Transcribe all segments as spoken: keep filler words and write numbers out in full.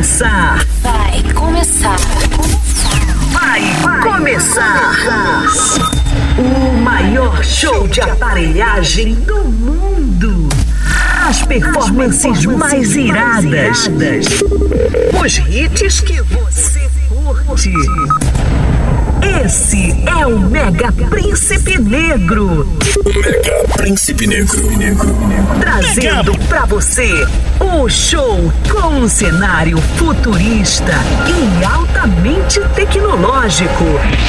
começar. Vai começar. Vai, Vai começar. começar. O maior show de aparelhagem do mundo. As performances, As performances mais iradas. iradas. Os hits que você curte. Esse é o Mega Príncipe Negro. Mega Príncipe Negro. Trazendo pra você o show com um cenário futurista e altamente tecnológico.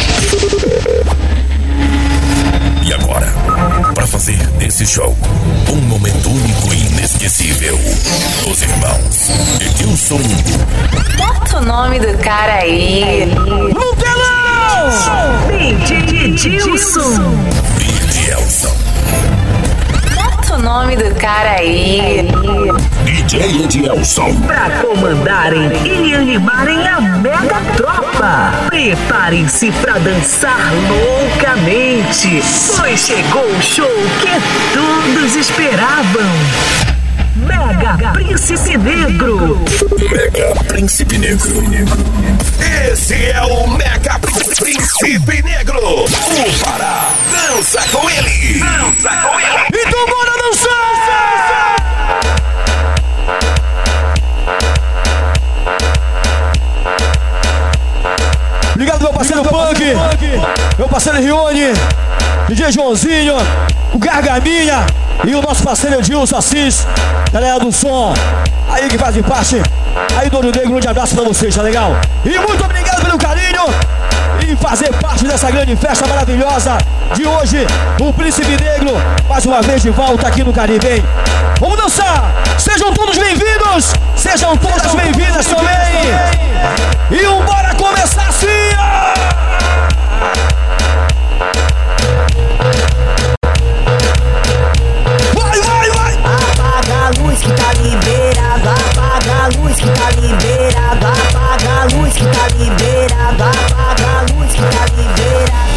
E agora, para fazer desse show um momento único e inesquecível, os irmãos Edilson. Bota o nome do cara aí. No telão! D J Edilson. D J Elson. Bota o nome do cara aí. D J Edilson. Pra comandarem e animarem a mega tropa. Preparem-se pra dançar loucamente, pois chegou o show que todos esperavam. Mega Príncipe Negro. Mega Príncipe Negro. Esse é o Mega Príncipe Negro. O Pará. Dança com ele. Dança com ele. Então bora dançar! Obrigado, meu parceiro Punk, meu parceiro Rione, D J Joãozinho, o Gargaminha e o nosso parceiro Edilson Assis, galera do som, aí que fazem parte, aí Dono Negro, um grande abraço pra vocês, tá legal? E muito obrigado pelo carinho e fazer parte dessa grande festa maravilhosa de hoje, o Príncipe Negro, mais uma vez de volta aqui no Caribe, hein? Vamos dançar! Sejam todos bem-vindos! Sejam todas bem-vindas também! E um bora começar assim! Vai, vai, vai! Apaga a luz que tá liberado, apaga a luz que tá liberado, apaga a luz que tá liberado, apaga a luz que tá liberado.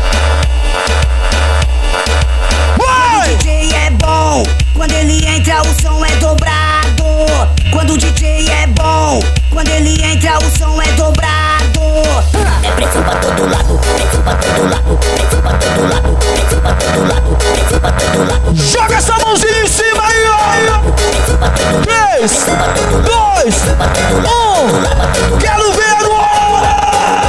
Vai! O D J é bom, quando ele entra o som é dobrado. Quando o D J é bom, quando ele entra o som é dobrado. É pressão pra todo lado, pressão pra todo lado, pressão pra todo lado, pressão pra todo lado, pressão pra todo lado. Joga essa mãozinha em cima aí, ó! Três, dois, um, quero ver agora!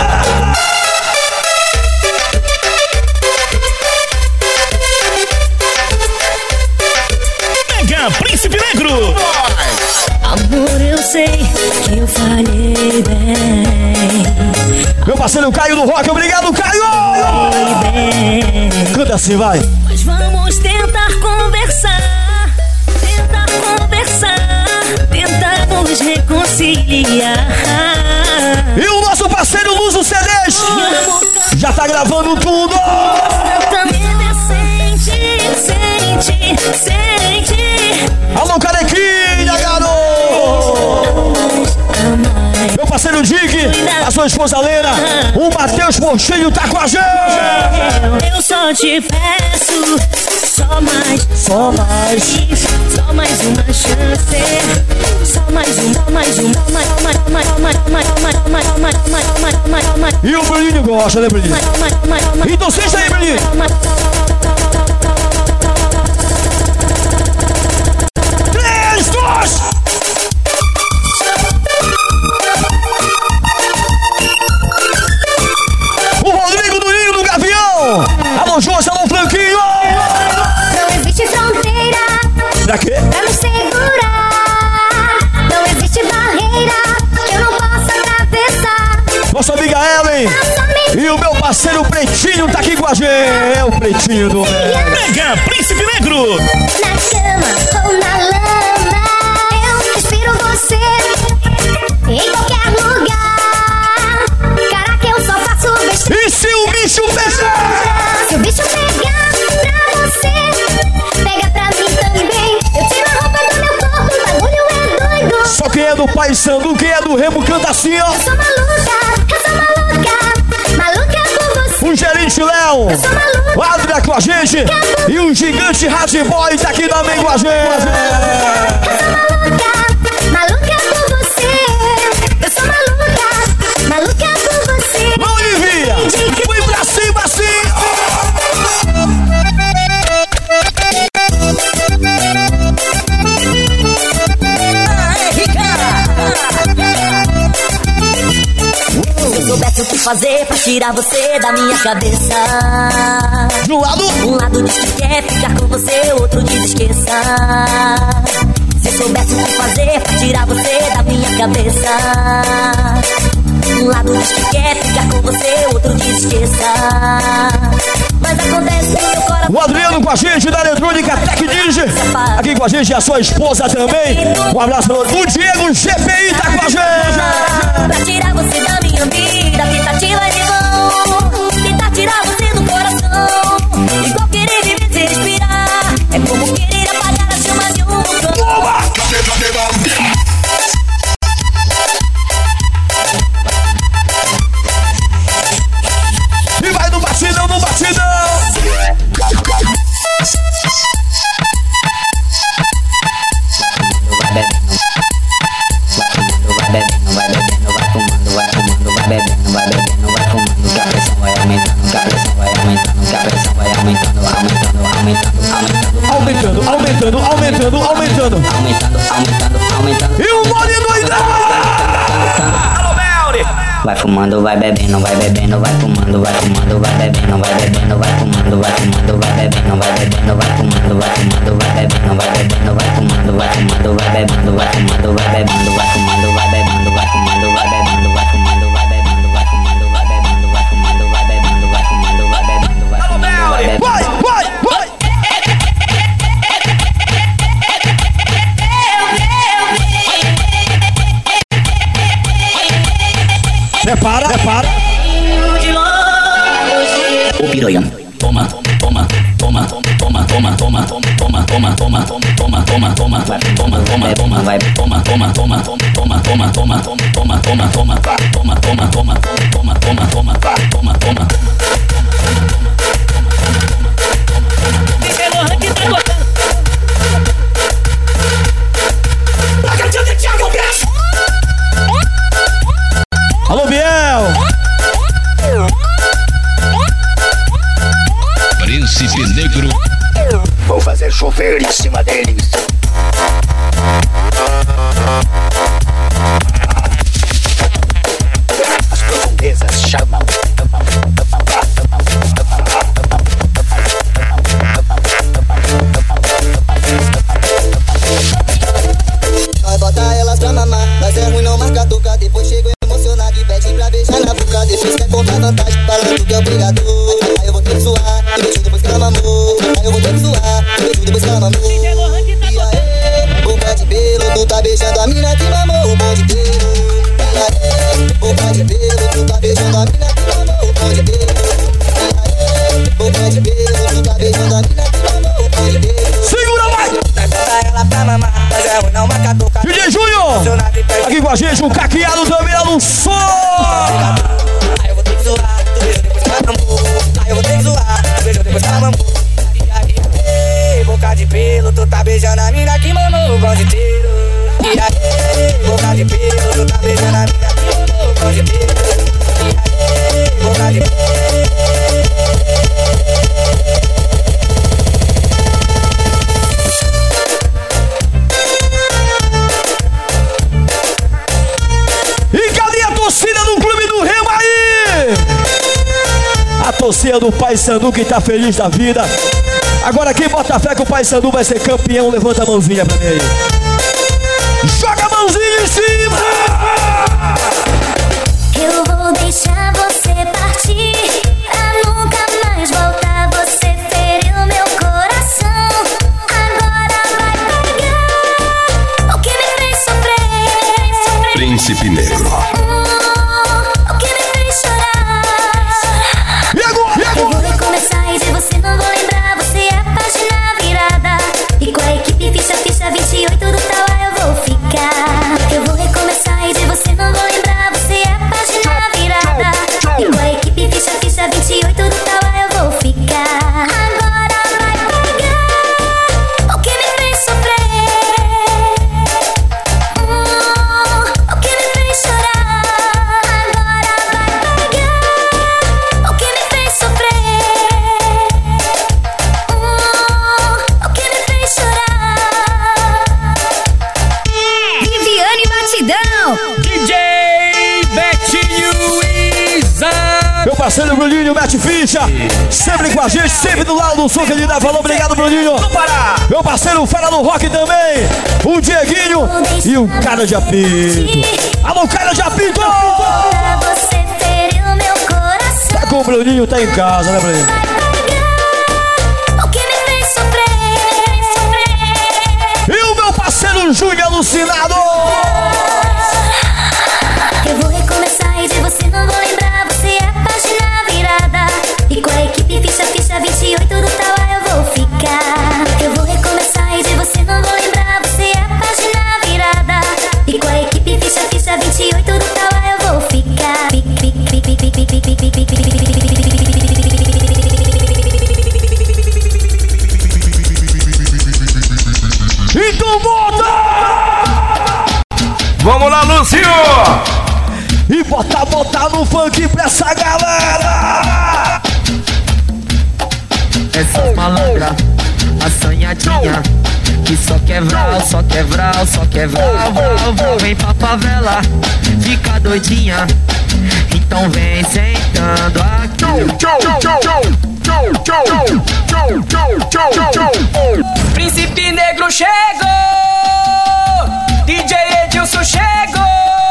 Mega Príncipe Negro. Amor, eu sei que eu falhei bem. Meu parceiro Caio do Rock, obrigado, Caio! Bem. Canta assim, vai! Mas vamos tentar conversar, tentar conversar, tentar nos reconciliar. E o nosso parceiro Luso C Ds já tá gravando tudo! Também sente, sente, sente. Alô, carequinha, garoto! Meu parceiro Dick, a sua esposa Lena, o Matheus Porchinho tá com a gente! Eu só te peço, só mais, Só mais! só mais uma chance. Só mais uma, mais uma, mais uma, mais uma, mais uma, mais uma, mais uma, mais uma, mais uma. E o Bruninho gosta, né, Bruninho? Então seja aí, Bruninho! Três, dois! O Rodrigo do Ninho do Gavião! Alô, José, alô, Franquinho! Não existe fronteira Pra quê? pra nos segurar. Não existe barreira que eu não possa atravessar. Nossa amiga Ellen e o meu parceiro Pretinho tá aqui com a gente. É o Pretinho do Mega Príncipe Negro. Na cama ou na lama, eu respiro você em qualquer lugar. Caraca, eu só faço besteira. E se o bicho pegar? Se o bicho pegar pra você, pega pra mim também. Eu tiro a roupa do meu corpo, o bagulho é doido. Só quem é do Pai Sandu, quem é do Remo canta assim, ó. Eu sou maluca, eu sou maluca, maluca por você. O gerente Léo, Eu sou maluca, o Adria com a gente e o gigante Hard Boy tá aqui também com a gente. eu sou maluca, maluca por você. fazer pra tirar você da minha cabeça. De um lado, um lado diz que quer ficar com você, outro diz esqueça. Se soubesse o que fazer pra tirar você da minha cabeça. Um lado diz que quer ficar com você, outro diz esqueça. Mas acontece que meu coração... O Adriano com a gente da Eletrônica Tech Digi. Aqui com a gente a sua esposa também. Um abraço pro o Diego G P I tá com a gente. Pra tirar você da minha vida, tentativa de vão. Tentar tirar você do coração. Igual querer viver sem respirar. É como querer apagar a chama de um vulcão. E vai no batidão, no batidão. Vai bebendo, vai bebendo, vai fumando, vai fumando, vai bebendo, vai bebendo, vai fumando, que a pressão vai aumentando, que a pressão vai aumentando, que a pressão vai aumentando, aumentando, aumentando, aumentando, Aumentando, aumentando, aumentando, aumentando. aumentando, aumentando, aumentando. E o Mone doidão. Alô, Melri! Vai fumando, vai bebendo, vai bebendo, vai fumando, vai fumando, vai bebendo, vai bebendo, vai fumando, vai fumando, vai bebendo, vai bebendo, vai fumando, vai fumando, vai bebendo, vai bebendo, vai fumando, vai fumando, vai bebendo, vai fumando, vai bebendo, vai fumando, vai bebendo, vai fumando, vai bebendo, vai fumando, vai bebendo, vai fumando, vai bebendo, vai fumando, vai bebendo, vai fumando, vai bebendo, vai fumando, vai bebendo. Vai, vai, vai. Prepara, prepara. O piranha. Toma, toma, toma, toma, toma, toma, toma, toma, toma, toma, toma, toma, toma, vai, toma, toma, toma, vai, toma, toma, toma, toma, toma, toma, toma, toma, toma, toma, toma, toma, toma, toma, toma, toma, toma, toma. Alô, Biel. Príncipe Negro. Vou fazer chover em cima deles. As profundezas chamam. Vai botar elas pra mamar, mas é ruim não marcar toca. Depois chego emocionado e pede pra beijar na boca. Depois quer contar vantagem, falando que é obrigador. Aí eu vou ter que zoar, e beijo depois que ela mamou. Aí eu vou ter que zoar, e beijo depois que ela mamou. E aí, boca de pelo, tu tá beijando a mina que mamou o bonde inteiro. E aí, boca de pelo, tu tá beijando a mina que mamou o bonde inteiro. E aí, boca de pelo, tu tá beijando a mina que mamou o bonde inteiro. Segura, vai. Vai botar ela pra mamar, mas é ruim não marcar toca. D J Júnior. Aqui com a gente, o caqueado também é no som. Aí eu vou ter que zoar, tu beijo depois que ela mamou. Aí eu vou ter que zoar, tu beijo depois que ela mamou. E aí, boca de pelo, tu tá beijando a mina que mamou o bonde inteiro. E aí, boca de pelo, tu tá beijando a mina que mamou o bonde inteiro. E aí, boca de E cadê a torcida do Clube do Remo aí? A torcida do Paysandu que tá feliz da vida. Agora quem bota fé que o Paysandu vai ser campeão, levanta a mãozinha pra mim aí. Joga a mãozinha em cima! Eu vou deixar você partir pra nunca mais voltar. Você feriu meu coração. Agora vai pegar o que me fez sofrer. Príncipe Negro. Oh, o que me fez chorar. E agora? E Eu vou agora? recomeçar e de você não vou lembrar. Você é a página virada. E com a equipe ficha, ficha vinte e oito do tal eu vou ficar. Eu vou recomeçar parceiro Bruninho, mete ficha. Sempre com a gente, sempre do lado do som que ele dá valor. Obrigado, Bruninho. Meu parceiro Fera do Rock também. O Dieguinho e o Cara de Apito. Alô, Cara de Apito! Pra você ferir o meu coração. Tá com o Bruninho, tá em casa, né, Bruninho? O que me fez sofrer, sofrer. E o meu parceiro Júnior alucinado. Eu vou recomeçar e de você não vou lembrar. Você é a página virada. E com a equipe ficha, ficha vinte e oito do tal eu vou ficar. Eu vou recomeçar e de você não vou lembrar. Você é a página virada. E com a equipe ficha, ficha vinte e oito do tal eu vou ficar. Pic, pic, pic, pic, pic, pic, pic, pic, pic, pic, pic. Então volta! Vamos lá, Lúcio! E bota, bota no funk pra essa galera! Essas malandras, assanhadinha, que só quer vral, só quer vral, só quer vral, vral, vral. Vem pra favela, fica doidinha, então vem sentando aqui. Príncipe Negro chegou, D J Edilson chegou,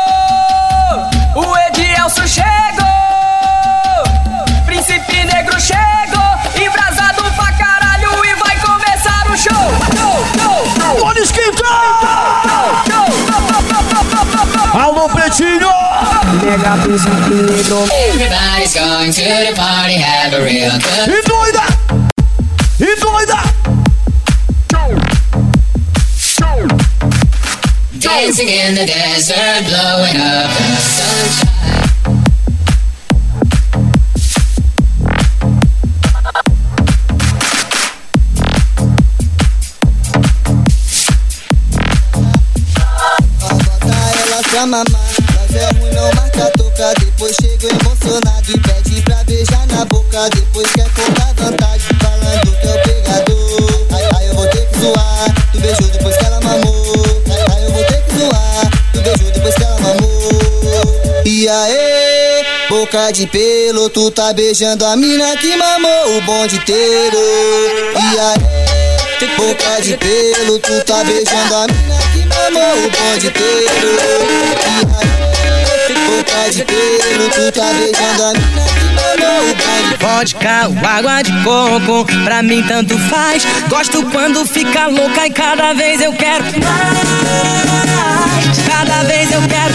o Edielson chegou, Príncipe Negro chegou, embrasado pra caralho e vai começar o show. Pode esquentar! Alô, Pretinho! Mega Príncipe Negro. Everybody's going to the party, have a real good. E doida! E doida! Dancing in the desert, blowing up the sunshine. Pra mamar, mas é ruim, não marca toca. Depois chega emocionado e pede pra beijar na boca. Depois quer contar vantagem, falando que é o pegador. Aí, aí eu vou ter que zoar, tu beijou depois que ela mamou. Aí, aí eu vou ter que zoar, tu beijou depois que ela mamou. E aí, boca de pelo, tu tá beijando a mina que mamou o bonde inteiro. E aí, boca de pelo, tu tá beijando a mina que mamou o bonde inteiro. E aí, boca de pelo, tu tá beijando a mina que mamou o bonde inteiro. Vodka ou água de coco, pra mim tanto faz. Gosto quando fica louca e cada vez eu quero mais. Cada vez eu quero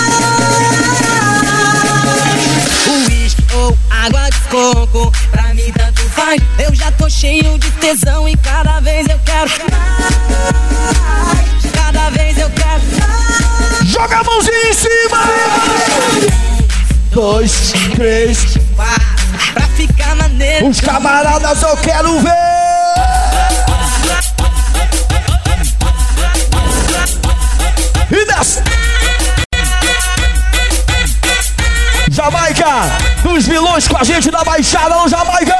mais. Uísque ou água de coco, pra mim tanto faz. Eu já tô cheio de tesão e cada vez eu quero mais. Cada vez eu quero mais. Joga a mãozinha em cima! Dois, três, quatro, pra ficar maneiro. os camaradas eu quero ver! E desce! Jamaica, dos vilões com a gente da Baixada no Jamaica!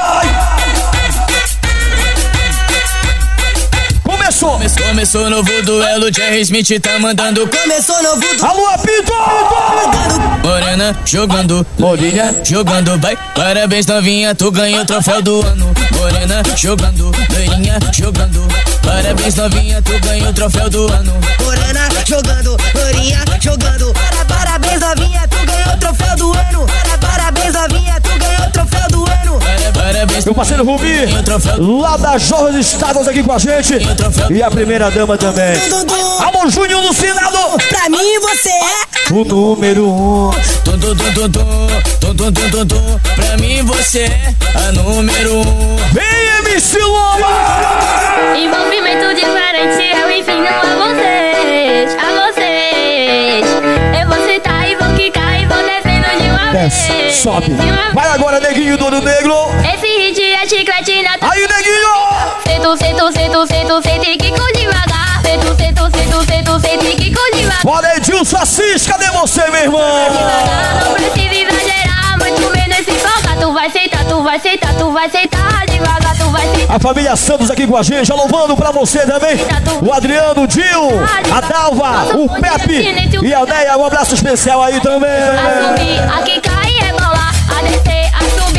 Começou! Começou, começou novo duelo, Jerry Smith tá mandando. Começou novo duelo. Alô, Apito! Morena jogando, Lourinha jogando, vai. Parabéns novinha, tu ganhou o troféu do ano. Morena jogando, loirinha jogando. Parabéns novinha, tu ganhou o troféu do ano. Morena jogando, lourinha jogando. Para, parabéns novinha, tu ganhou o troféu do ano. Para, parabéns novinha, tu ganhou o troféu do ano. Parabéns, meu parceiro Rubi, lá das Jorras Estados aqui com a gente. E a primeira dama também. Alô, Júnior Lucinado. Pra mim você é o número um. Tum, tum, tum, tum, tum, tum, tum, tum, tum, tum. Pra mim você é a número um. Vem, M C Loma! Envolvimento diferente, eu ensino a vocês, a vocês. Eu vou sentar e vou quicar e vou descendo de uma Desce, vez. sobe. De uma Vai agora, neguinho do negro. Esse hit é chiclete na Aí, neguinho! Sento, sento, sento, sento, sento e quico devagar. Sento, sento, sento, sento, sento e quico devagar. Bora, Edilson Assis, cadê você, meu irmão? Devagar, não precisa exagerar, muito menos se focar. Tu vai sentar, tu vai sentar, tu vai sentar devagar, tu vai sentar. A família Santos aqui com a gente, já louvando pra você também. O Adriano, o Dil, a Dalva, o Pepe e a Neia. Um abraço especial aí também. A subir, a quicar e rebolar, a descer, a subir.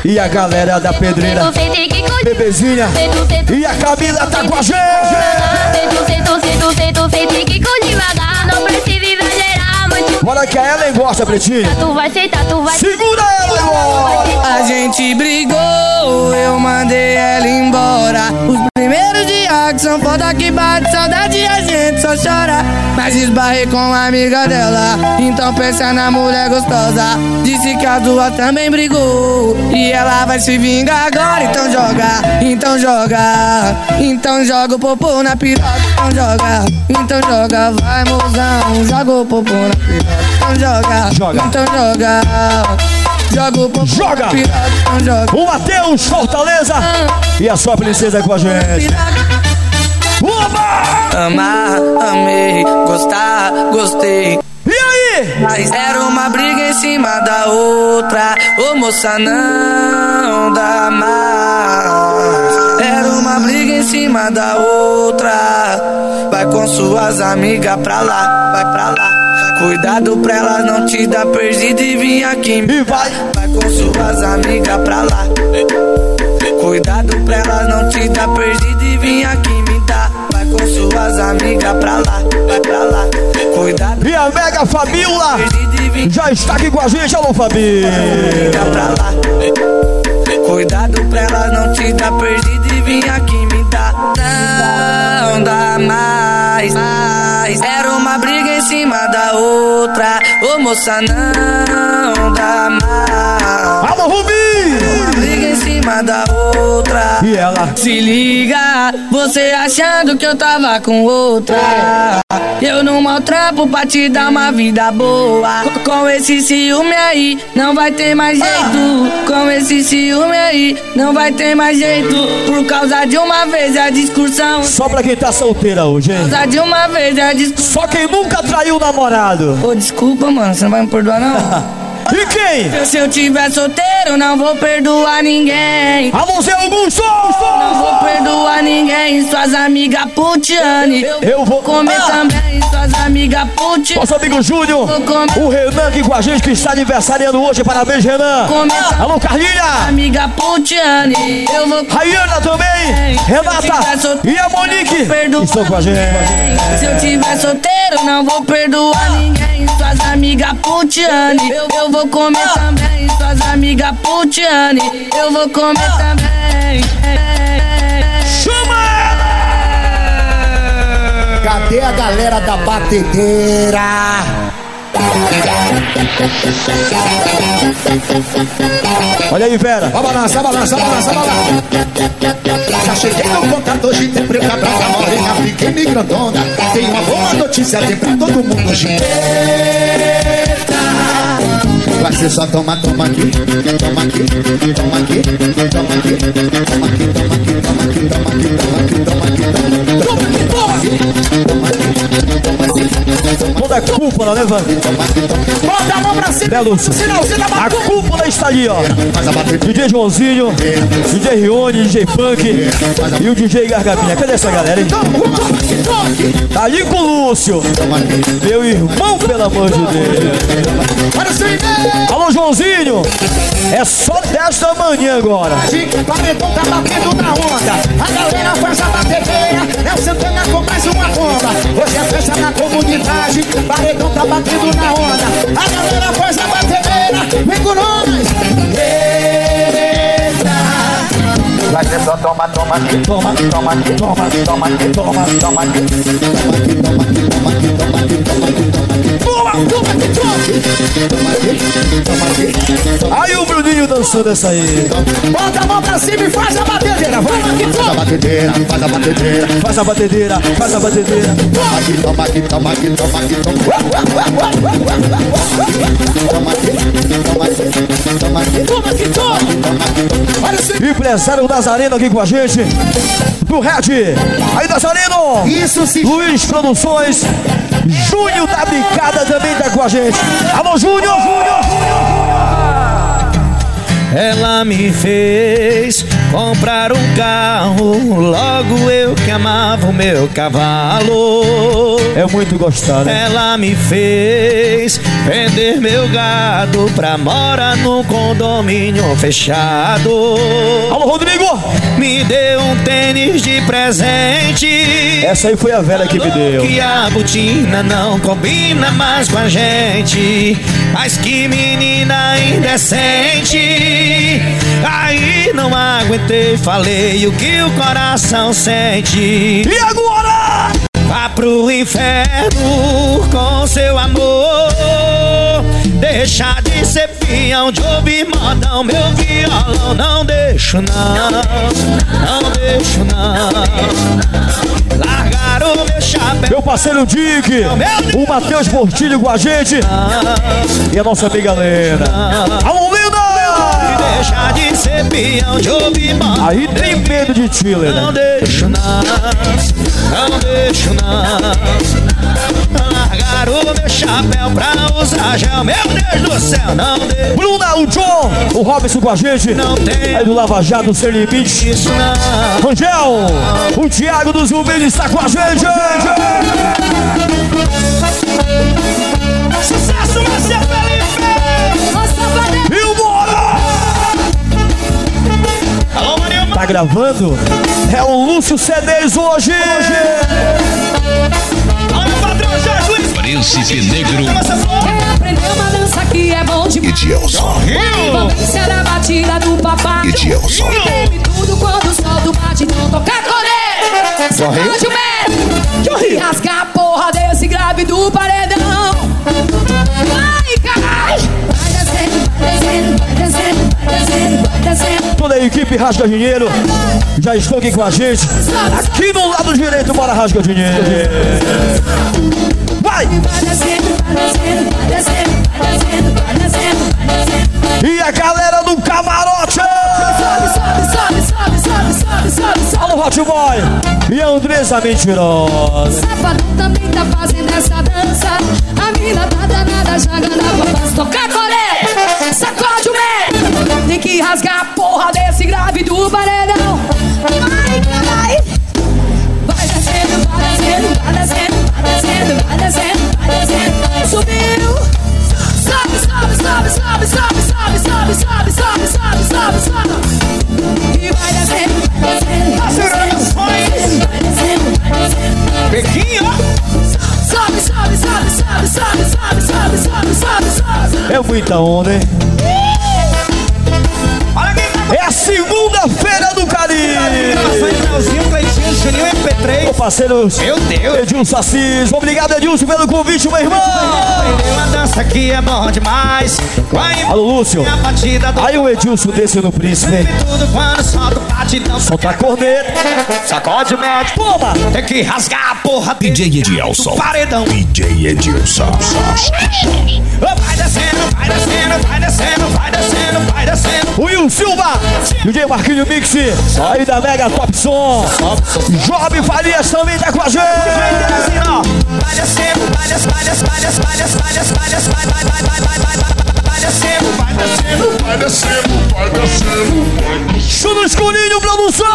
E a galera da pedreira, Bebezinha e a Camila tá com a gente. Feito, feito, feito, feito, feito, que com devagar, não precisa exagerar muito. Bora que a Ellen gosta, Pretinho. Tu vai aceitar, tu vai. Segura ela, irmão. A gente brigou, eu mandei ela embora. Os primeiros dias que são foda que bate saudade, a gente só chora. Mas esbarrei com a amiga dela, então pensa na mulher gostosa. Disse que a tua também brigou e ela vai se vingar agora. Então joga, então joga, então joga o popô na piroca. Então joga, então joga, vai mozão, joga o popô na piroca. Então joga, joga. então joga, joga o popô joga. na piroca. Então joga. O Matheus Fortaleza e a sua princesa com a gente. Oba! Amar, amei, gostar, gostei. E aí? Mas era uma briga em cima da outra. Ô moça, não dá mais. Era uma briga em cima da outra. Vai com suas amigas pra lá, vai pra lá. Cuidado pra elas não te dar perdida e vir aqui. E vai. Vai com suas amigas pra lá. Cuidado pra elas não te dar perdida e vir aqui me dar. Vai com suas amigas pra lá, vai pra lá. Cuidado. E a Mega Fabiola já está aqui com a gente, alô Fabi. Pra lá. Cuidado pra elas não te dar perdida e vir aqui me dar. Não dá mais, mais. Era uma briga em cima da outra. Ô moça, não dá mais. Alô Rubi! Uma briga em cima da outra. E ela? Se liga, você achando que eu tava com outra. Eu não maltrapo pra te dar uma vida boa. Com esse ciúme aí, não vai ter mais jeito. Com esse ciúme aí, não vai ter mais jeito. Por causa de uma vez a discussão. Só pra quem tá solteira hoje, hein? Por causa de uma vez a discussão. Só quem nunca traiu o namorado. Ô, desculpa, mano, você não vai me perdoar, não? E quem? Se eu tiver solteiro, não vou perdoar ninguém. Alô, Zé Augusto! Não vou perdoar ninguém. Suas amigas putiane. Eu vou comer ah. também. Suas amigas putiane. Nosso amigo Júnior, o Renan aqui com a gente, que está aniversariando hoje. Parabéns, Renan. Comer. Alô, Carlinha. Amiga putiane. Eu vou. Rayana também. Renata solteiro, e a Monique estão com a gente. Se eu tiver solteiro, não vou perdoar ninguém. Suas amigas putiane. Eu, eu vou comer ah. também. Suas amigas putiane. Eu vou comer também. Chama ela! Cadê a galera da batedeira? Olha aí, Vera. Ó, balança, balança, balança, balança. Já cheguei no contador de tem preta branca, morena, pequena e grandona. Tem uma boa notícia, tem pra todo mundo hoje. Eita! Vai ser só toma, toma aqui, toma aqui, toma aqui, toma aqui, toma aqui, toma aqui, toma aqui, toma aqui, toma aqui, toma aqui, toma aqui, toma aqui, toma aqui, toma aqui. Toda a cúpula, né, Vando? Bota a mão pra cima. Belus. A cúpula está ali, ó. D J Joãozinho, D J Rione, D J Punk e o D J Gargabinha. Cadê essa galera, hein? Tá ali com o Lúcio, meu irmão, pelo amor de Deus. Alô, Joãozinho. É só desta manhã agora. O paredão tá batendo na onda. A galera faz a batedeira. É o Santana com mais uma bomba. Hoje é festa na comunidade. O paredão tá batendo na onda. A galera faz a batedeira. Vem com nós. Eita. Vai ser só toma, toma aqui, toma, toma aqui, toma, toma aqui, toma, toma aqui, toma aqui, toma aqui, toma aqui, toma aqui, toma aqui, toma aqui, toma, toma aqui, toma aqui, toma aqui, toma aqui. Aí o Bruninho dançando essa aí. Bota a mão pra cima e faz a batedeira. Vamos aqui, toma. Faz a batedeira, faz a batedeira. Faz a batedeira, faz a batedeira. Toma aqui, toma aqui, toma aqui, toma aqui, toma aqui, toma aqui, toma aqui, toma aqui, toma aqui. Empresário Nazareno aqui com a gente. Do Red. Aí, Nazareno. Isso sim. Luiz Produções. Júnior da Bicada também tá com a gente. Alô, Júnior, Júnior, Júnior. Ela me fez comprar um carro, logo eu que amava o meu cavalo. É muito gostado. Ela me fez vender meu gado pra morar num condomínio fechado. Alô, Rodrigo! Me deu um tênis de presente. Essa aí foi a velha que me deu. Que a botina não combina mais com a gente. Mas que menina indecente. Aí não aguentei, falei o que o coração sente. E agora? Vá pro inferno com seu amor. Deixa de ser peão, de ouvir modão. Meu violão não deixo não, não deixo não. Largaram o meu chapéu. Meu parceiro Dick, o Matheus Portilho com a gente. E a nossa amiga Lena. Alô, Lena! Deixa de ser peão, de ouvir modão. Aí tem medo de ti, Lena. Não deixo não, não deixo não. Largaram o meu chapéu pra usar gel. Meu Deus do céu, não deixo. Bruna, o John, o Robson com a gente. Não tem. Aí do Lava Jato, Sem Limite. Isso não. Angel, o Thiago dos Zumbis está com a gente. Sucesso, Marcelo Felipe. E o Bora! Alô, Maria. Tá gravando? É o Lúcio C Ds hoje. Olha o patrão Jorge Luiz. Príncipe Negro. Quer aprender uma dança que é bom demais? Edilson. Vivência da batida do papai. Edilson. Treme tudo quando o sol do batidão toca correr. Sacode o medo. E rasga a porra desse grave do paredão. Vai, caralho. Vai descendo, vai descendo, vai descendo, vai descendo, vai descendo. Toda a equipe Rasga Dinheiro já estou aqui com a gente. Aqui no lado direito, bora Rasga Dinheiro. Vai! Vai descendo, vai descendo, vai descendo, vai descendo, vai descendo, vai descendo. E a galera do camarote! Sobe, sobe, sobe, sobe, sobe, sobe, sobe, sobe. Alô, Hot Boy! E a Andressa Mentirosa. Safadão também tá fazendo essa dança. A mina tá danada, jogando a papas. Toca colher, sacode o medo. Tem que rasgar a porra desse grave do paredão. Vai, vai. Vai descendo, vai descendo, vai descendo, vai descendo, vai descendo, vai descendo. Subiu. Sobe, sobe, sobe, sobe, sobe, sobe, sobe, sobe, sobe, sobe, sobe, sobe. E vai descendo, vai descendo. Vai descendo, vai descendo, vai descendo. Bequinho, Sobe, sobe, sobe, sobe, sobe, sobe, sobe, sobe, sobe, sobe. É muita onda, hein? olha quem tá. É a segunda-feira do Caribe! Finalzinho, Cleitinho, Juninho M P três. Meu parceiro Meu Deus. Edilson Assis. Obrigado, Edilson, pelo convite, meu irmão! Aprendeu uma dança que é bom demais. Alô, Lúcio. A batida do Aí o Edilson desce no príncipe. tudo quando solta o batidão. Solta a corneta. Sacode o médico. Toma! Tem que rasgar a porra D J Edilson. do paredão. D J Edilson. Vai descendo, vai descendo, vai descendo, vai descendo, vai descendo. Will Silva, D J Marquinho Mix, aí da Mega Top Som. Job Farias também tá com a gente. Vai descendo, vai descendo, vai descendo, vai descendo, vai descendo, vai descendo, vai vai vai vai vai vai vai descendo, vai descendo, Vai descendo, vai descendo. Show no escurinho, produção.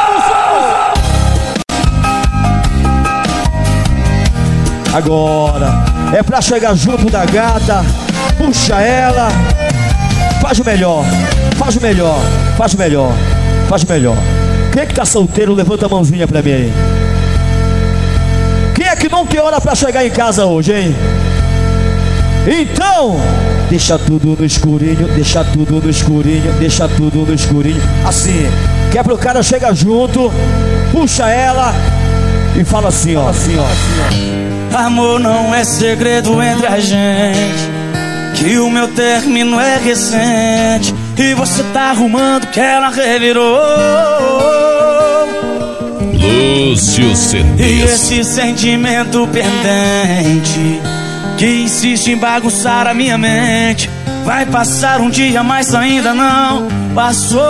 Agora é pra chegar junto da gata. Puxa ela. Faz o melhor, faz o melhor, faz o melhor, faz o melhor. Quem é que tá solteiro, levanta a mãozinha pra mim aí. Quem é que não tem hora pra chegar em casa hoje, hein? Então, deixa tudo no escurinho, deixa tudo no escurinho, deixa tudo no escurinho. Assim, que é pro cara chegar junto, puxa ela e fala assim, ó, assim, ó, assim, ó. Amor não é segredo entre a gente, que o meu término é recente e você tá arrumando que ela revirou. Lúcio E C Ds. esse sentimento pendente que insiste em bagunçar a minha mente vai passar um dia, mas ainda não passou.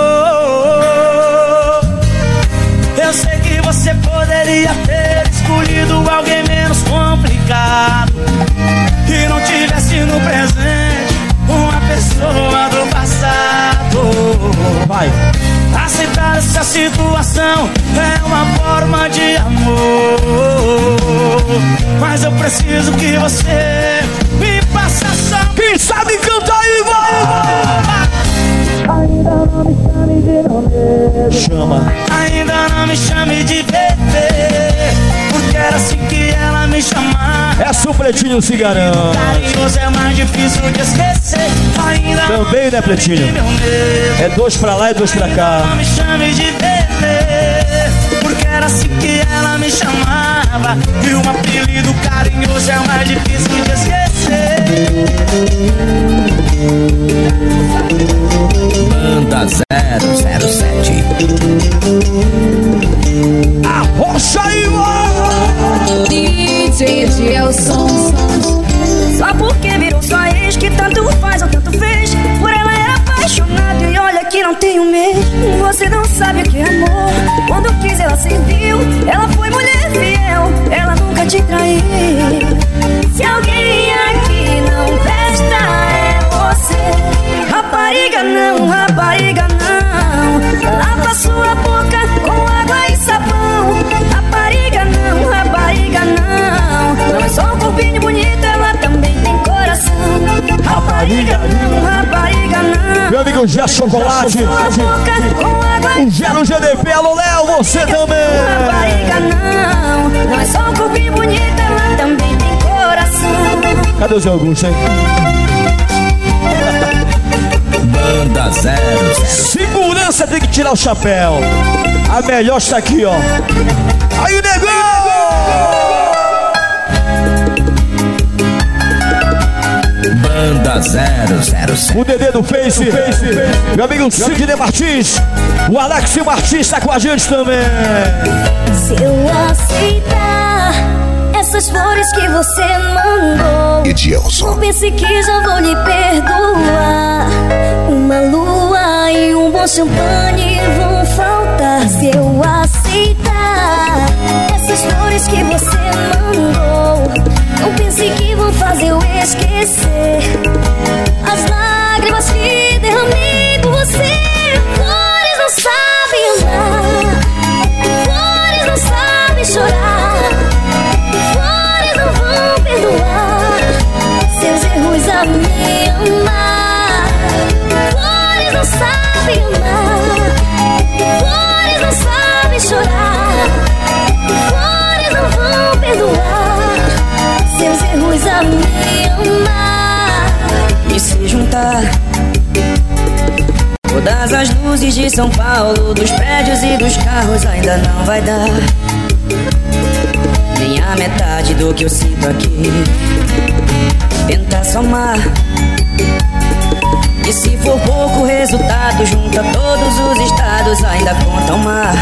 Eu sei que você poderia ter escolhido alguém menos complicado que não tivesse no presente uma pessoa do passado. Vai. Aceitar essa situação é uma forma de amor, mas eu preciso que você me faça só. Quem sabe canta aí, vai! Ainda não me chame de nome. Chama. Ainda não me chame de bebê, porque era assim que ela me chamava. É supletinho cigarão. Carinhoso é mais difícil de esquecer. Ainda também, né, Pretinho? É dois pra lá e dois pra cá. Não me chame de bebê, porque era assim que ela me chamava. E um apelido carinhoso é mais difícil de esquecer. Banda zero zero sete. Arrocha aí, mano! D J é o som. Só porque virou só ex que tanto faz ou tanto fez. Por ela era apaixonado e olha que não tem um mês. Você não sabe o que é amor. Quando quis ela serviu. Ela foi mulher fiel. Ela nunca te traiu. Se alguém aqui não presta é você. Rapariga não, rapariga não. Lava sua boca com água e sabão. Rapariga não, rapariga não. Não é só um corpinho bonito, ela também tem coração. Rapariga não, rapariga não. Meu amigo Gé Chocolate. O Gé no G D P, alô Léo, você também. Rapariga não. Não é só um corpinho bonito, ela também tem coração. Cadê o Zé Augusto, hein? Banda zero zero. Segurança tem que tirar o chapéu. A melhor está aqui, ó. Aí o negão! Banda zero zero sete. O Dedê do Face, meu amigo Sidney Martins. O Alex Martins está com a gente também. Se eu aceitar essas flores que você mandou, Edilson, não pense que já vou lhe perdoar. Uma lua e um bom champanhe vão faltar. Se eu aceitar essas flores que você mandou, não pense que vão fazer eu esquecer as lágrimas que derramei por você. Flores não sabem amar, flores não sabem chorar, flores não vão perdoar seus erros a me amar. Flores não sabem amar, flores não sabem chorar, flores não vão perdoar seus erros a me amar. E se juntar todas as luzes de São Paulo, dos prédios e dos carros, ainda não vai dar nem a metade do que eu sinto aqui. Tenta somar, e se for pouco resultado, junta todos os estados, ainda conta o mar.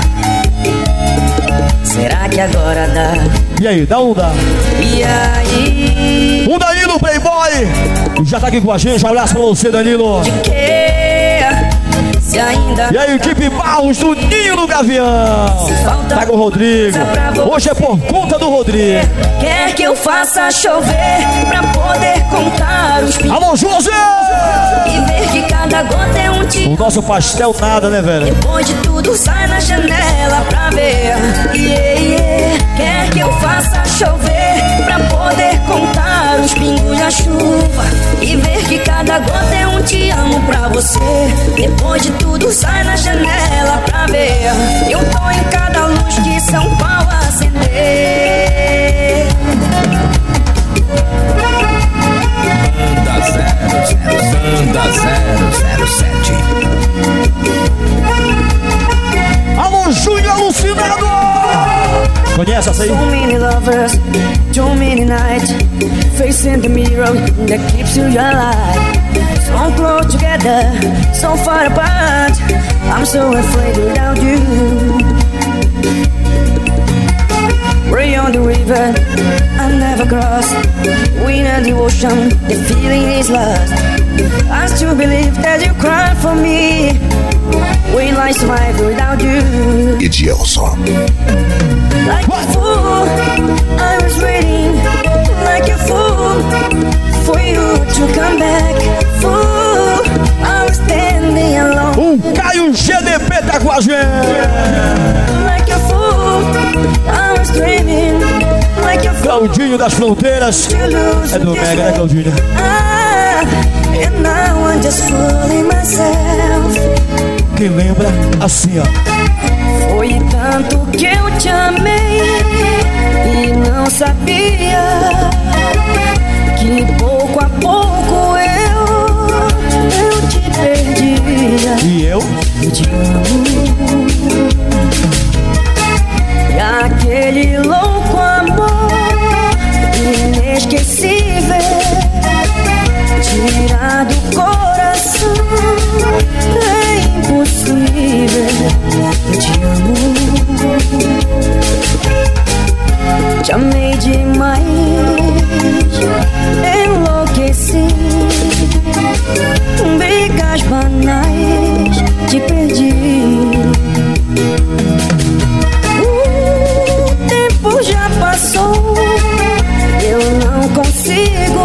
Será que agora dá? E aí, dá um dá? E aí? O Danilo Playboy já tá aqui com a gente, um abraço pra você, Danilo. De que? Se ainda e aí, equipe Barros do Ninho do Gavião. Tá com o Rodrigo. Hoje é por conta do Rodrigo. Quer que eu faça chover pra poder contar os pingos? Alô, José! E ver que cada gota é um tiro. O nosso pastel nada, né, velho? Depois de tudo sai na janela pra ver. Yeah, yeah. Quer que eu faça chover pra poder contar os pingos da chuva e ver que cada gota é um te amo pra você. Depois de tudo sai na janela pra ver. Eu tô em cada luz que São Paulo acender. Banda zero zero sete. Banda zero zero sete. Alô, Júnior Alucinado! Conhece essa aí? So many lovers, too many nights, facing the mirror that keeps you alive. So close together, so far apart, I'm so afraid without you. Way on the river, I never cross. We in the ocean, the feeling is lost. I still believe that you cry for me. We like life without you. Edilson. Like a fool, I was waiting. Like a fool, for you to come back. Fool, I was standing alone. O Caio G D P tá com Claudinho das Fronteiras. É do Mega, né, Claudinho? And now I'm just fooling myself. Quem lembra, assim, ó. Foi tanto que eu te amei e não sabia que pouco a pouco eu, eu te perdia. E eu? Eu te amo. E aquele louco amor inesquecível tirar do coração é impossível. Eu te amo, te amei demais, enlouqueci. Brigas banais, te perdi. O tempo já passou, eu não consigo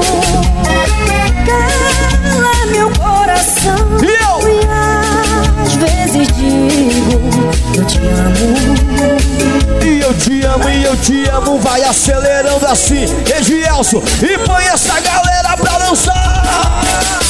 calar meu coração. E eu? E às vezes digo, eu te amo. E eu te amo, e eu te amo. Vai acelerando assim, Edielson, e põe essa galera pra dançar.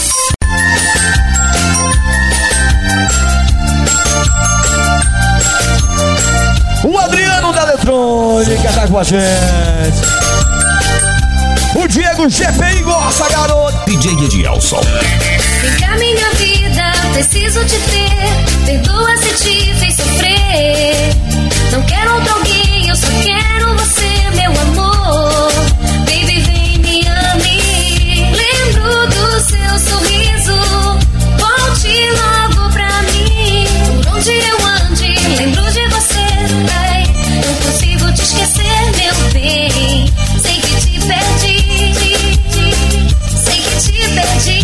O Adriano da Eletrônica tá com a gente. O Diego G P I gosta, garoto. D J Edielson. Vem pra minha vida, preciso te ter. Perdoa se te fez sofrer. Não quero outro alguém, eu só quero você, meu amor. Baby, vem, me ame. Lembro do seu sorriso. Volte logo pra mim. Por onde eu ande, lembro de você. Ai, não consigo te esquecer, meu bem. Sei que te perdi. Sei que te perdi.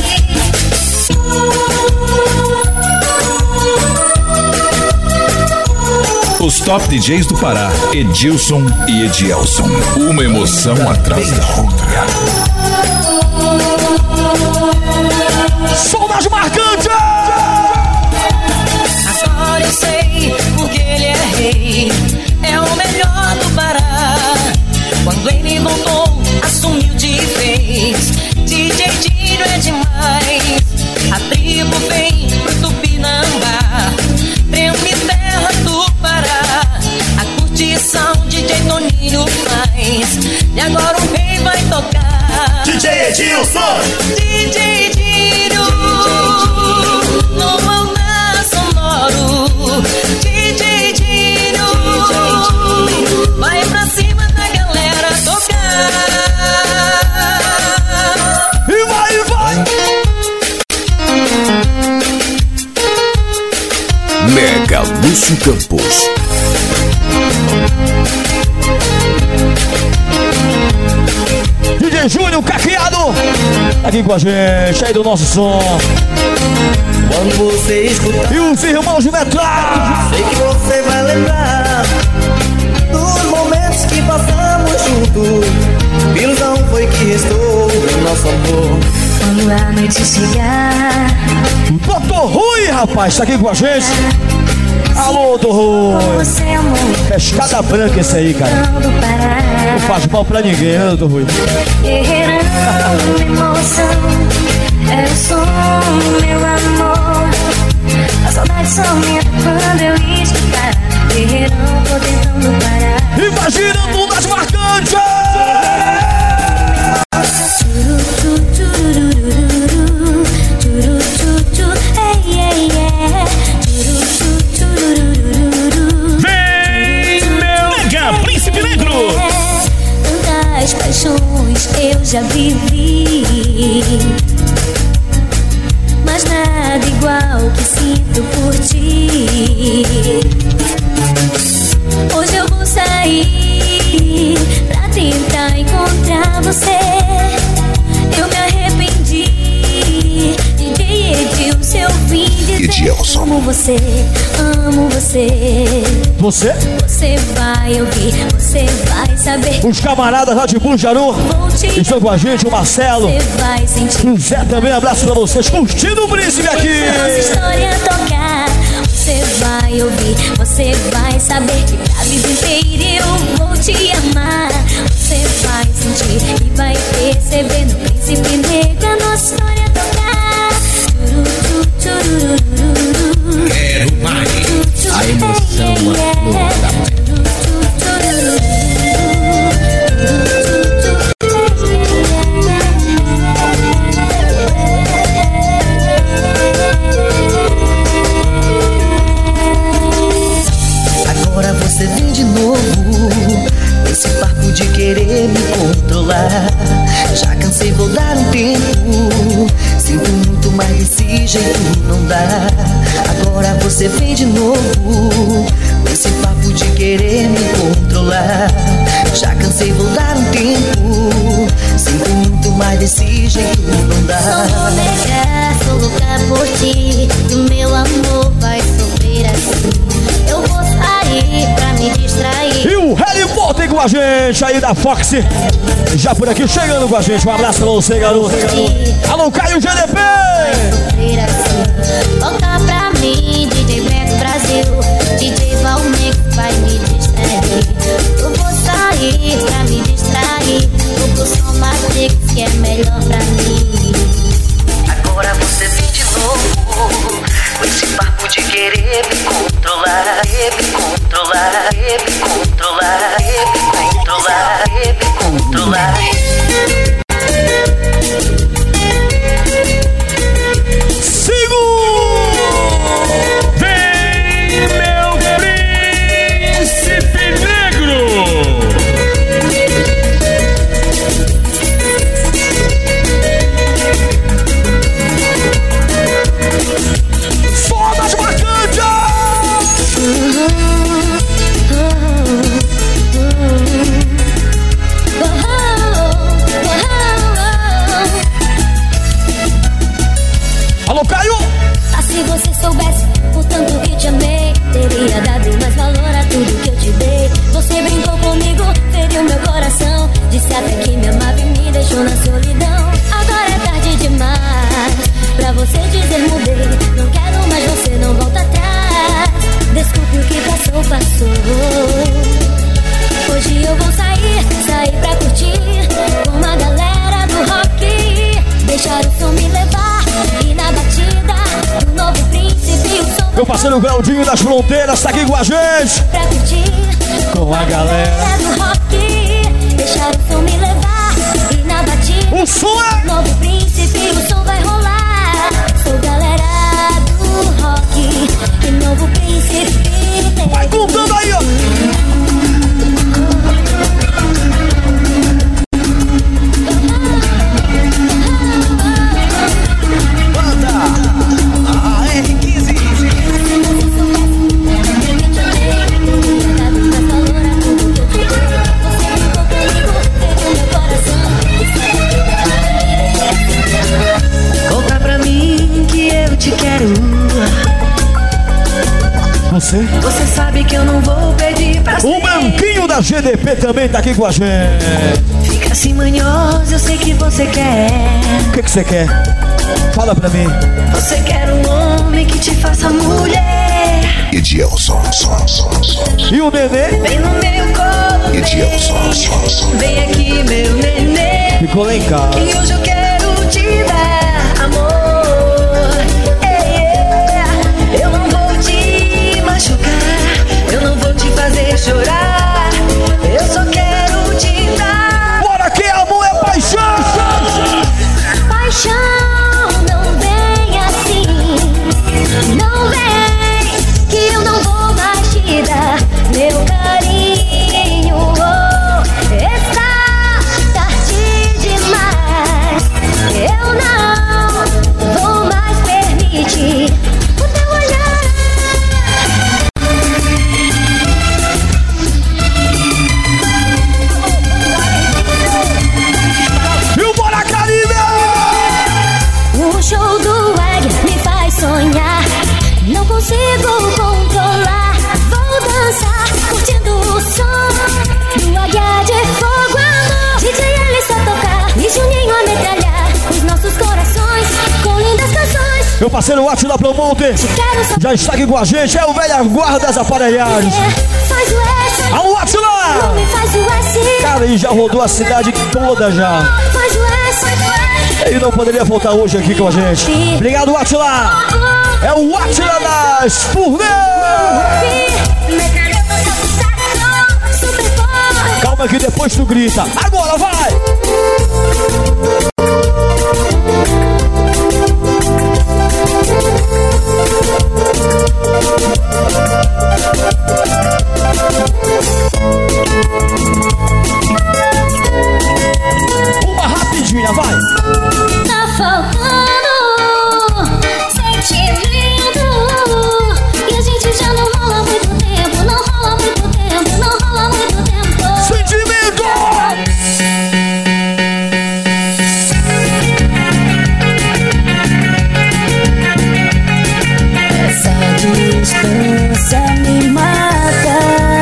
Os top D Js do Pará, Edilson e Edielson. Uma emoção atrás da outra. Som das marcantes! Agora eu sei porque ele é rei. É o melhor do Pará. Quando ele voltou, assumiu de vez. D J Dino é demais. A tribo vem pro Tupinambá. Treme terra do Pará. A curtição D J Toninho faz. E agora o rei vai tocar. D J Edilson. D J Dino. No Alna Sonoro. D J Dino. Vai pra cima da galera tocar. E vai, vai! Mega Lúcio Campos. D J Júnior Caqueado aqui com a gente, aí do nosso som. Quando você escutar, e os irmãos de metragem, sei que você vai lembrar dos momentos que passamos juntos. Ilusão foi que restou do nosso amor. Quando a noite chegar, doutor Rui, rapaz, tá aqui com a gente. Alô, doutor Rui. Pescada branca esse aí, cara. Não faz mal pra ninguém, né, doutor Rui? guerreirão, emoção, é o som, meu amor. A saudade só me quando eu escutar. Guerreirão, tô tentando parar. Imaginando das marcantes! Vem, meu Mega Príncipe Negro! Tantas paixões eu já vivi, mas nada igual que sinto por ti. Hoje eu vou sair pra tentar encontrar você. Eu me arrependi de Edilson, eu vim dizer amo você, amo você. Você? Você vai ouvir, você vai saber. Os camaradas lá de Bujaru estão com a gente, o Marcelo. Você vai sentir. O Zé também, abraço pra vocês, curtindo o príncipe aqui. Nossa história tocar. Você vai ouvir, você vai saber que pra vida inteira eu vou te amar. Você você vê no Príncipe Negro a nossa história tocar. Quero mais. A emoção é flor da mãe. Agora você vem de novo, esse papo de querer me controlar. Já cansei, vou dar um tempo. Sinto muito, mas desse jeito não dá. Agora você vem de novo, esse papo de querer me controlar. Já cansei, vou dar um tempo. Sinto muito, mas desse jeito não dá. Só vou deixar, sou louca por ti. E o meu amor vai sofrer assim. Eu vou sair pra me distrair. E o Harry Potter com a gente aí da Fox. Já por aqui chegando com a gente. Um abraço pra você, garoto. Alô, Caio G D P. Sofrer assim. Volta pra mim, D J Beto Brasil. D J Valmix vai me distrair. Eu vou sair pra me distrair. Vou pro som Matrix que é melhor pra mim. Agora você vem de novo, com esse papo de querer me controlar. Me controlar, me controlar, me controlar, me controlar. Vem, meu Príncipe Negro. Foda-se, bacana! Alô, Caio! Ah, se você soubesse o tanto que te amei, teria dado mais valor a tudo que eu te dei. Você brincou comigo, feriu meu coração. Disse até que me amava e me deixou na solidão. Agora é tarde demais pra você dizer mudei. Não quero mais, você não volta atrás. Desculpe o que passou, passou. Hoje eu vou sair, sair pra curtir com uma galera do rock. Deixar o som me levar e na batida do novo príncipe o som. Meu parceiro Claudinho das Fronteiras tá aqui com a gente. Pra curtir com a galera do rock. Deixar o som me levar e na batida o som é novo príncipe, o som vai rolar. Sou galera do rock e novo príncipe. Vai contando aí, ó. Você? Você sabe que eu não vou pedir pra O Branquinho da G D P também tá aqui com a gente. Fica assim manhoso, eu sei que você quer. O que que você quer? Fala pra mim. Você quer um homem que te faça mulher. Edilson, som, som, som. E o nenê? Vem no meu colo, Edilson, som, som. vem aqui meu nenê. Ficou lá em casa. Que hoje eu quero te dar amor. Ei, eu não vou te machucar, eu não vou te fazer chorar. Eu só quero te dar. Bora que amor é paixão. Paixão não vem assim, não vem que eu não vou mais te dar meu carinho. Oh, está tarde demais, eu não vou mais permitir o teu olhar. E o Bora Caribe! O show do Águia me faz sonhar, não consigo controlar. Vou dançar, curtindo o som do Águia de Fogo, amor. D J ele só tocar e Juninho a metralhar os nossos corações com lindas canções. Meu parceiro Atila Promonte já está aqui com a gente, é o velho guarda das aparelhagens. Faz o S, Alô, Atila! não me faz o S. Cara, ele já rodou a cidade toda já. Faz o S. Ele não poderia faltar hoje aqui com a gente. Obrigado, Atila. É o Atila das turnê. Calma que depois tu grita. Agora vai! Uma rapidinha, vai! Tá faltando sentimento e a gente já não rola muito tempo, não rola muito tempo, não rola muito tempo. Sentimento! Essa distância me mata.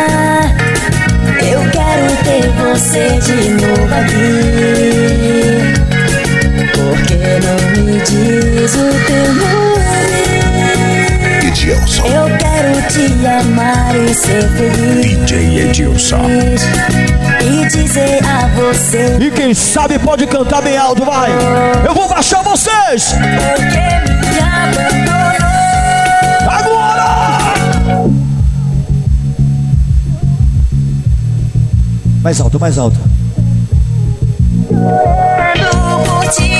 Eu quero ter você de novo aqui. Por que não me diz o teu nome? Edilson. Eu quero te amar e ser feliz. D J Edilson. E dizer a você. E quem sabe pode cantar bem alto, vai! Eu vou baixar vocês! Porque me abandonou. Agora! Mais alto, mais alto. Por ti,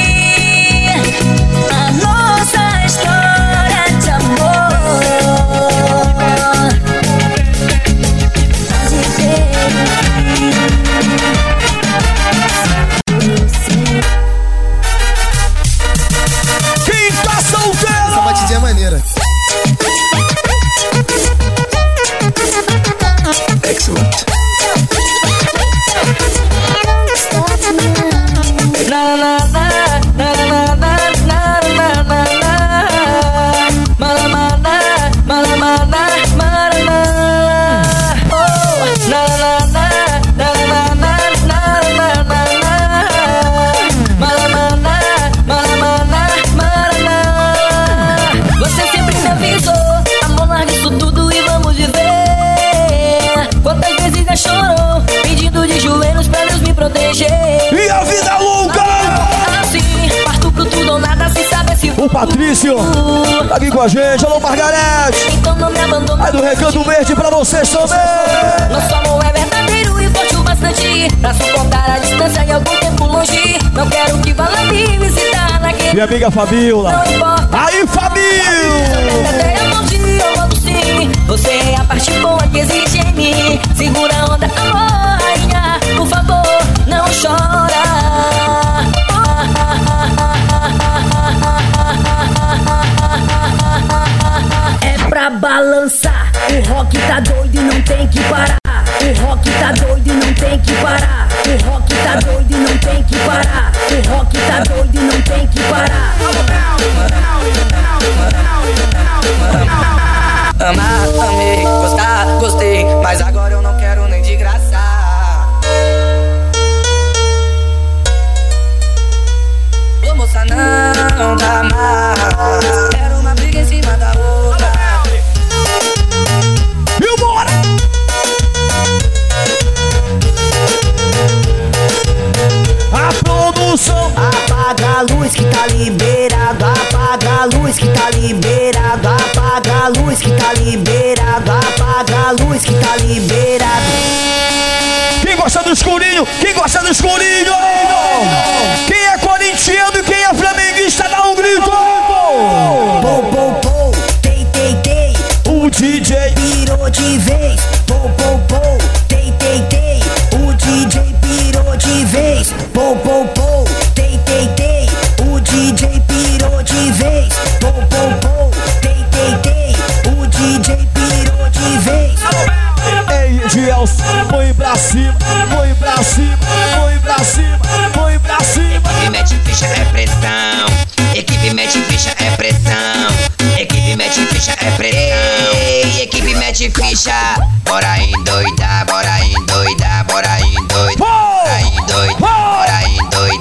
a nossa história de amor. Quem tá solteiro? Essa batidinha é maneira. Excellent. Na na na na na na na na na na Malamana, malamana, malamana. Oh, na na na na na na na na na Malamana, malamana, malamana. Você sempre me avisou, amor, larga isso tudo e vamos viver. Quantas vezes já chorou, pedindo de joelhos pra Deus me proteger. E a vida louca! Assim, parto pro tudo ou nada, se sabe se O Patrício tá aqui com a gente. Alô, Margarete! então não me abandona. Aí do Recanto Verde pra vocês também! Nosso amor é verdadeiro e forte o bastante pra suportar a distância e algum tempo longe. Não quero que vá lá me visitar naquele. Minha amiga Fabiola! Não importa. Aí, Fabio! Até eu não te amo sim. Você é a parte boa que existe em mim. Segura a onda, amor, rainha. Por favor, não chora. É pra balançar. O rock tá doido e não tem que parar. O rock tá doido e não tem que parar. O rock tá doido e não tem que parar. O rock tá doido e não tem que parar. Amar, amei, gostar, gostei, mas agora eu não quero nem de graça. Ô moça, não dá mais. Quero uma briga em cima da outra. E bora! A produção! Apaga a luz que tá liberado. Apaga a luz que tá liberado. Apaga a luz que tá liberado. Apaga a luz que tá liberado. Quem gosta do escurinho? Quem gosta do escurinho? Quem é corintiano e quem é flamenguista, dá um grito! Pou, pou, pou, tei, tei, tei. O D J pirou de vez. Pou, pou, pou, tei, tei, tei. O D J pirou de vez. Pou, pou, pou, tei, tei, tei. O D J pirou de vez. Pou, pou, pou, tei, tei, tei. O D J pirou de vez. Ei, Edilson, põe pra cima, põe pra cima, põe pra cima, põe pra cima. Equipe mete ficha é pressão. Equipe mete ficha é pressão. Equipe mete ficha é pressão. Ei, equipe mete ficha. Bora endoidar, bora endoidar, bora endoidar. Bora endoidar, bora endoidar.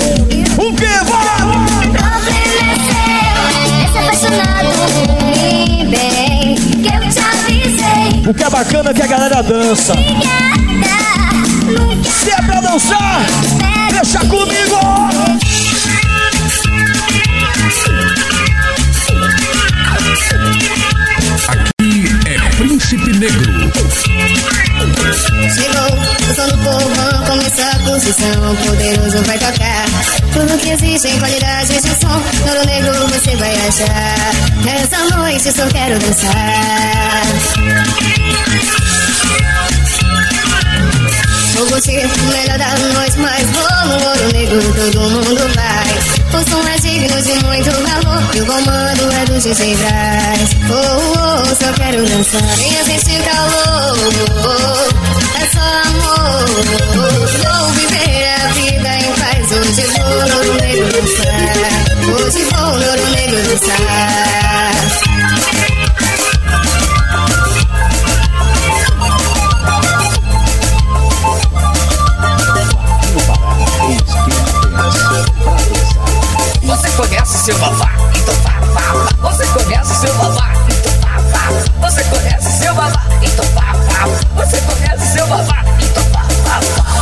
O que vai? O problema é seu, é se apaixonado por mim, bem, que eu te avisei. O que é bacana é que a galera dança. Se é pra dançar, deixa comigo. Aqui é Príncipe Negro. Chegou, o som do povão, começou a posição, poderoso vai tocar. Tudo que existe em qualidade de som, Ouro Negro você vai achar. Nessa noite só quero dançar. Vou curtir o melhor da noite, mas vou no Ouro Negro, todo mundo vai. O som é digno de muito valor, e o comando é do D J Braz. Oh, oh, oh, só quero dançar, venha sentir calor, é só amor. Vou viver a vida em paz, hoje vou no Ouro Negro dançar. Hoje vou no Ouro Negro dançar. Você conhece seu babá, então vá, vá, vá. Você conhece seu babá, então vá, vá. Você conhece seu babá, então vá, vá. Você conhece seu babá, então vá, vá,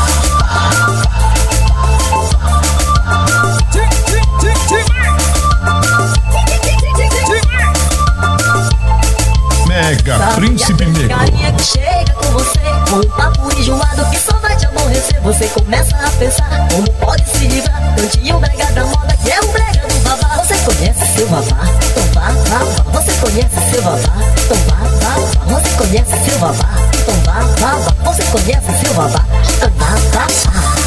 vá. Mega Príncipe Negro. Carinha que chega com você, com um papo enjoado que só vai te aborrecer. Você começa a pensar como pode se livrar. Cantinho brega da moda que é o brega do babá. Você conhece seu babá? Então vá, vá, vá. Você conhece seu babá? Então vá, vá, vá. Você conhece seu babá? Então vá, vá, vá. Você conhece seu babá? Então vá, vá, vá.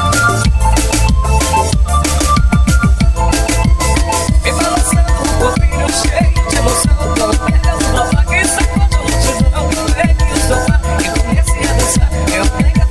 Me balançando o corpinho cheio de emoção. Quando pega o babá que sacode a multidão. Eu peguei o sofá e comecei a dançar. Eu pego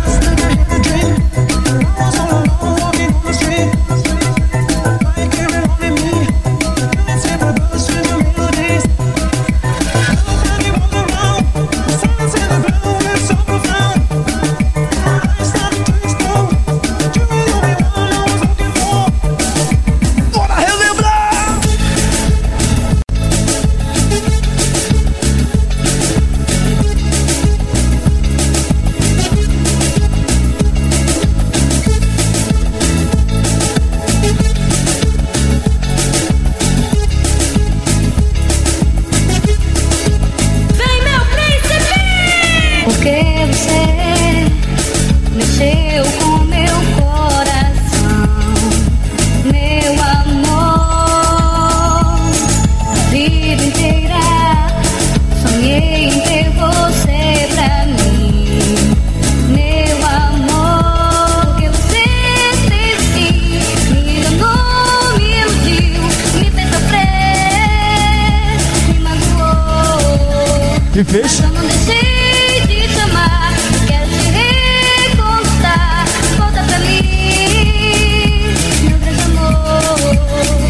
Que fez? Eu não deixei de te amar, quero te reconquistar. Volta pra mim, meu grande amor.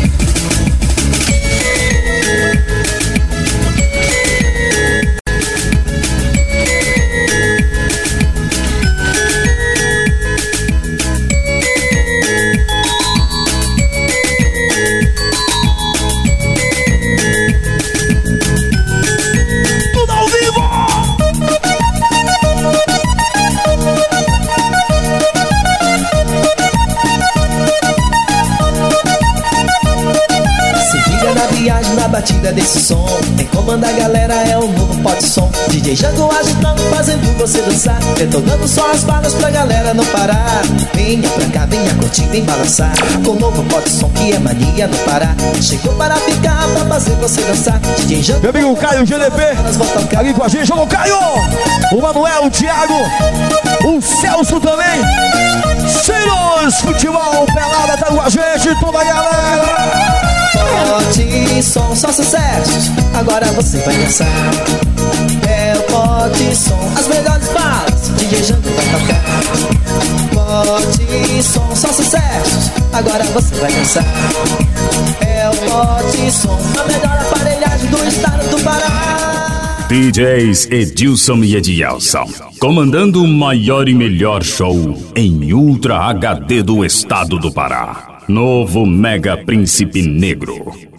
Na batida desse som, quem comanda a galera é o novo Pode Som. D J Jango agitando, fazendo você dançar, detonando só as balas pra galera não parar. Venha pra cá, venha curtir, vem balançar com o novo Pode Som que é mania no Pará. Chegou para ficar, pra fazer você dançar. D J Jango, meu amigo Caio G D P, aqui com a gente. Vamos, Caio! O Manuel, o Thiago, o Celso também. Silos Futebol Pelada tá com a gente, toda a galera. Pode Som, só sucessos, agora você vai dançar. É o Pode Som, as melhores balas, D J Jango vai tocar. Pode Som, só sucessos, agora você vai dançar. É o Pode Som, a melhor aparelhagem do estado do Pará. D Js Edilson e Edielson, comandando o maior e melhor show em Ultra H D do estado do Pará. Novo Mega Príncipe Negro.